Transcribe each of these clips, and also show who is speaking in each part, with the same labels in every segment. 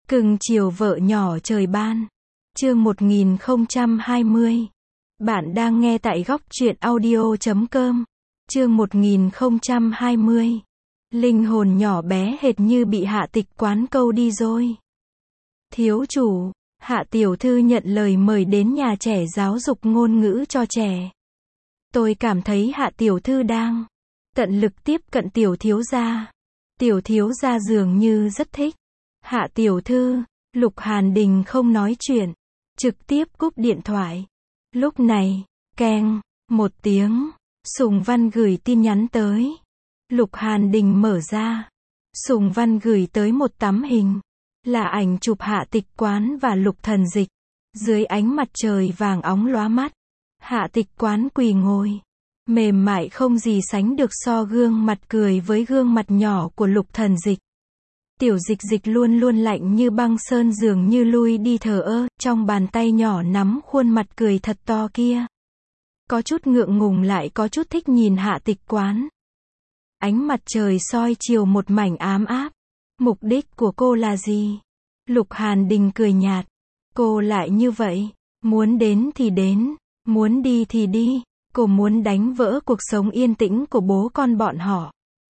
Speaker 1: Cưng chiều vợ nhỏ trời ban. Chương 1020. Bạn đang nghe tại góc truyện audio.com. Chương 1020. Linh hồn nhỏ bé hệt như bị Hạ Tịch Quán câu đi rồi. Thiếu chủ, Hạ tiểu thư nhận lời mời đến nhà trẻ giáo dục ngôn ngữ cho trẻ. Tôi cảm thấy Hạ tiểu thư đang tận lực tiếp cận tiểu thiếu gia. Tiểu thiếu gia dường như rất thích Hạ tiểu thư. Lục Hàn Đình không nói chuyện, trực tiếp cúp điện thoại. Lúc này, keng, một tiếng, Sùng Văn gửi tin nhắn tới. Lục Hàn Đình mở ra. Sùng Văn gửi tới một tấm hình, là ảnh chụp Hạ Tịch Quán và Lục Thần Dịch. Dưới ánh mặt trời vàng óng lóa mắt, Hạ Tịch Quán quỳ ngồi, mềm mại không gì sánh được so gương mặt cười với gương mặt nhỏ của Lục Thần Dịch. Tiểu Dịch Dịch luôn luôn lạnh như băng sơn dường như lui đi thờ ơ, trong bàn tay nhỏ nắm khuôn mặt cười thật to kia. Có chút ngượng ngùng lại có chút thích nhìn Hạ Tịch Quán. Ánh mặt trời soi chiều một mảnh ám áp. Mục đích của cô là gì? Lục Hàn Đình cười nhạt. Cô lại như vậy, muốn đến thì đến, muốn đi thì đi. Cô muốn đánh vỡ cuộc sống yên tĩnh của bố con bọn họ.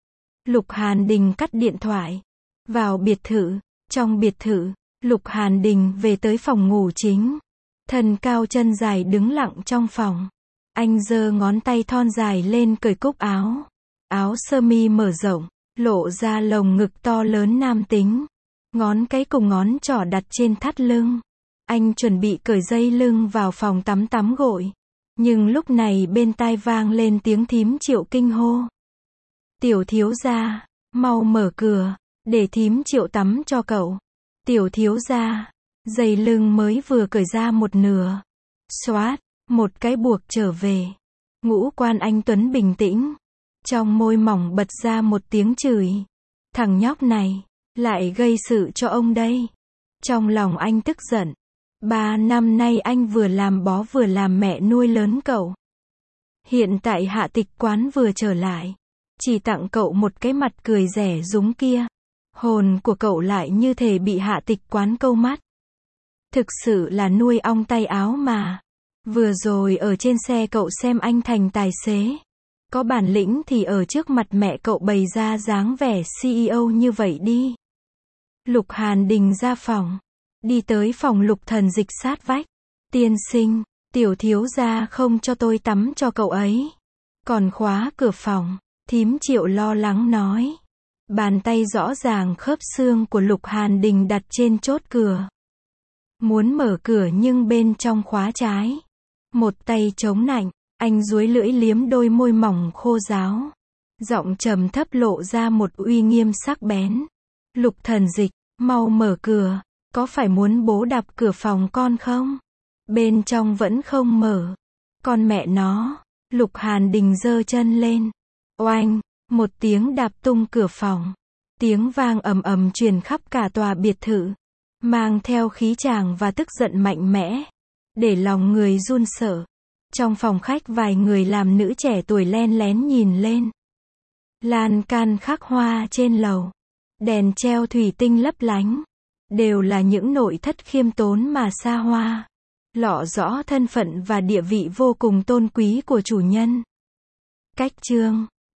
Speaker 1: Lục Hàn Đình cắt điện thoại. Vào biệt thự. Trong biệt thự, Lục Hàn Đình về tới phòng ngủ chính. Thân cao chân dài đứng lặng trong phòng. Anh giơ ngón tay thon dài lên cởi cúc áo. Áo sơ mi mở rộng, lộ ra lồng ngực to lớn nam tính. Ngón cái cùng ngón trỏ đặt trên thắt lưng. Anh chuẩn bị cởi dây lưng vào phòng tắm gội. Nhưng lúc này bên tai vang lên tiếng thím Triệu kinh hô. Tiểu thiếu gia, mau mở cửa, để thím Triệu tắm cho cậu. Tiểu thiếu gia, dây lưng mới vừa cởi ra một nửa. Xoát, một cái buộc trở về. Ngũ quan anh tuấn bình tĩnh. Trong môi mỏng bật ra một tiếng chửi. Thằng nhóc này, lại gây sự cho ông đây. Trong lòng anh tức giận. 3 năm nay anh vừa làm bó vừa làm mẹ nuôi lớn cậu. Hiện tại Hạ Tịch Quán vừa trở lại. Chỉ tặng cậu một cái mặt cười rẻ rúng kia. Hồn của cậu lại như thể bị Hạ Tịch Quán câu mắt. Thực sự là nuôi ong tay áo mà. Vừa rồi ở trên xe cậu xem anh thành tài xế. Có bản lĩnh thì ở trước mặt mẹ cậu bày ra dáng vẻ CEO như vậy đi. Lục Hàn Đình ra phòng. Đi tới phòng Lục Thần Dịch sát vách. Tiên sinh, tiểu thiếu gia không cho tôi tắm cho cậu ấy. Còn khóa cửa phòng. Thím Triệu lo lắng nói. Bàn tay rõ ràng khớp xương của Lục Hàn Đình đặt trên chốt cửa. Muốn mở cửa nhưng bên trong khóa trái. Một tay chống nạnh, anh duỗi lưỡi liếm đôi môi mỏng khô ráo. Giọng trầm thấp lộ ra một uy nghiêm sắc bén. Lục Thần Dịch, mau mở cửa, có phải muốn bố đạp cửa phòng con không? Bên trong vẫn không mở. Con mẹ nó, Lục Hàn Đình giơ chân lên. Oanh, một tiếng đạp tung cửa phòng. Tiếng vang ầm ầm truyền khắp cả tòa biệt thự. Mang theo khí tràng và tức giận mạnh mẽ. Để lòng người run sợ. Trong phòng khách vài người làm nữ trẻ tuổi len lén nhìn lên. Lan can khắc hoa trên lầu. Đèn treo thủy tinh lấp lánh. Đều là những nội thất khiêm tốn mà xa hoa. Lộ rõ thân phận và địa vị vô cùng tôn quý của chủ nhân. Cách chương